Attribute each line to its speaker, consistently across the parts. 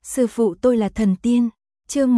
Speaker 1: Sư phụ tôi là thần tiên. Chương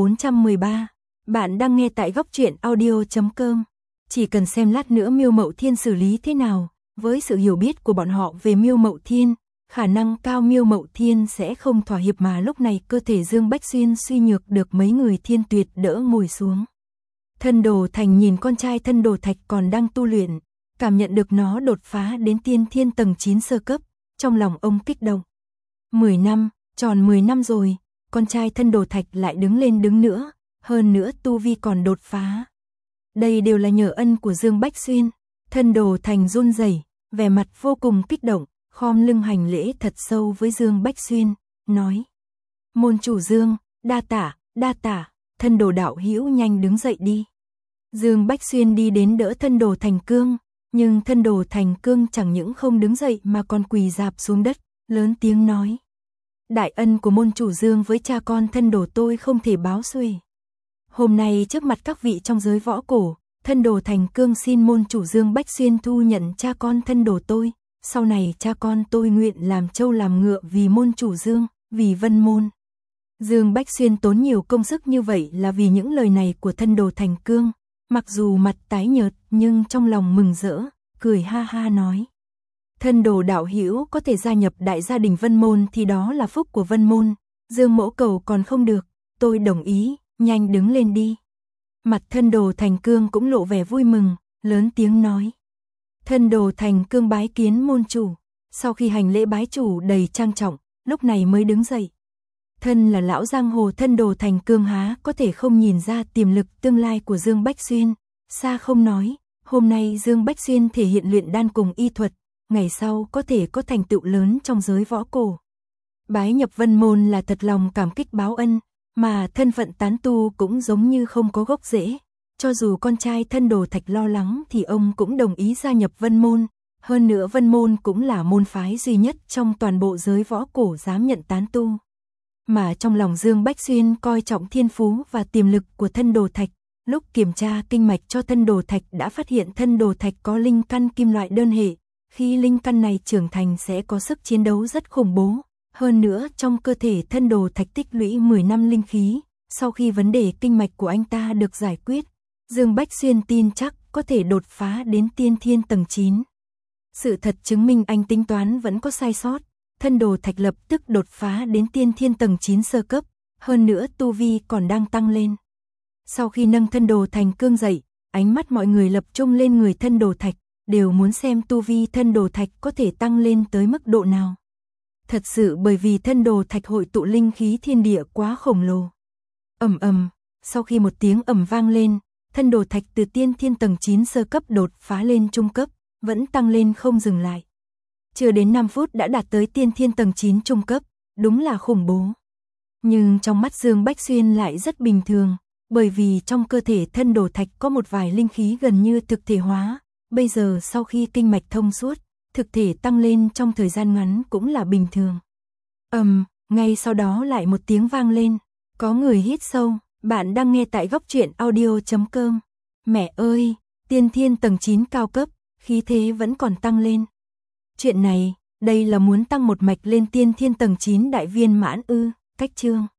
Speaker 1: 1413. Bạn đang nghe tại goctruyện.audio.com. Chỉ cần xem lát nữa Miêu Mậu Thiên xử lý thế nào, với sự hiểu biết của bọn họ về Miêu Mậu Thiên, khả năng cao Miêu Mậu Thiên sẽ không thỏa hiệp, mà lúc này cơ thể Dương Bách Xuyên suy nhược được mấy người Thiên Tuyệt đỡ ngồi xuống. Thân Đồ Thành nhìn con trai Thân Đồ Thạch còn đang tu luyện, cảm nhận được nó đột phá đến tiên thiên tầng 9 sơ cấp, trong lòng ông kích động. 10 năm, tròn 10 năm rồi, con trai Thân Đồ Thạch lại đứng lên đứng nữa, hơn nữa tu vi còn đột phá. Đây đều là nhờ ân của Dương Bách Xuyên. Thân Đồ Thành run rẩy, vẻ mặt vô cùng kích động, khom lưng hành lễ thật sâu với Dương Bách Xuyên, nói: "Môn chủ Dương, đa tạ, Thân Đồ đạo hữu nhanh đứng dậy đi." Dương Bách Xuyên đi đến đỡ Thân Đồ Thành Cương, nhưng Thân Đồ Thành Cương chẳng những không đứng dậy mà còn quỳ rạp xuống đất, lớn tiếng nói: "Đại ân của môn chủ Dương với cha con Thân Đồ tôi không thể báo xuể. Hôm nay trước mặt các vị trong giới võ cổ, Thân Đồ Thành Cương xin môn chủ Dương Bách Xuyên thu nhận cha con Thân Đồ tôi, sau này cha con tôi nguyện làm trâu làm ngựa vì môn chủ Dương, vì Vân môn." Dương Bách Xuyên tốn nhiều công sức như vậy là vì những lời này của Thân Đồ Thành Cương, mặc dù mặt tái nhợt nhưng trong lòng mừng rỡ, cười ha ha nói: "Thân Đồ đạo hữu có thể gia nhập đại gia đình Vân môn thì đó là phúc của Vân môn, Dương mỗ cầu còn không được, tôi đồng ý, nhanh đứng lên đi." Mặt Thân Đồ Thành Cương cũng lộ vẻ vui mừng, lớn tiếng nói: "Thân Đồ Thành Cương bái kiến môn chủ." Sau khi hành lễ bái chủ đầy trang trọng, lúc này mới đứng dậy. Thân là lão giang hồ, Thân Đồ Thành Cương há có thể không nhìn ra tiềm lực tương lai của Dương Bách Xuyên. Xa không nói, hôm nay Dương Bách Xuyên thể hiện luyện đan cùng y thuật, ngày sau có thể có thành tựu lớn trong giới võ cổ. Bái nhập Vân môn là thật lòng cảm kích báo ân, mà thân phận tán tu cũng giống như không có gốc rễ. Cho dù con trai Thân Đồ Thạch lo lắng thì ông cũng đồng ý gia nhập Vân môn. Hơn nữa Vân môn cũng là môn phái duy nhất trong toàn bộ giới võ cổ dám nhận tán tu. Mà trong lòng Dương Bách Xuyên coi trọng thiên phú và tiềm lực của Thân Đồ Thạch. Lúc kiểm tra kinh mạch cho Thân Đồ Thạch đã phát hiện Thân Đồ Thạch có linh căn kim loại đơn hệ. Khi linh căn này trưởng thành sẽ có sức chiến đấu rất khủng bố. Hơn nữa trong cơ thể Thân Đồ Thạch tích lũy 10 năm linh khí. Sau khi vấn đề kinh mạch của anh ta được giải quyết, Dương Bách Xuyên tin chắc có thể đột phá đến tiên thiên tầng 9. Sự thật chứng minh anh tính toán vẫn có sai sót. Thân Đồ Thạch lập tức đột phá đến tiên thiên tầng 9 sơ cấp, hơn nữa tu vi còn đang tăng lên. Sau khi nâng Thân Đồ Thành Cương dậy, ánh mắt mọi người lập trung lên người Thân Đồ Thạch, đều muốn xem tu vi Thân Đồ Thạch có thể tăng lên tới mức độ nào. Thật sự bởi vì Thân Đồ Thạch hội tụ linh khí thiên địa quá khổng lồ. Ầm ầm, sau khi một tiếng ầm vang lên, Thân Đồ Thạch từ tiên thiên tầng 9 sơ cấp đột phá lên trung cấp, vẫn tăng lên không dừng lại. Chưa đến 5 phút đã đạt tới tiên thiên tầng 9 trung cấp, đúng là khủng bố. Nhưng trong mắt Dương Bách Xuyên lại rất bình thường, bởi vì trong cơ thể Thân Đồ Thạch có một vài linh khí gần như thực thể hóa, bây giờ sau khi kinh mạch thông suốt, thực thể tăng lên trong thời gian ngắn cũng là bình thường. Ngay sau đó lại một tiếng vang lên, có người hít sâu. Bạn đang nghe tại goctruyện.audio.com. Mẹ ơi, tiên thiên tầng 9 cao cấp, khí thế vẫn còn tăng lên. Chuyện này, đây là muốn tăng một mạch lên tiên thiên tầng 9 đại viên mãn ư? Cách chương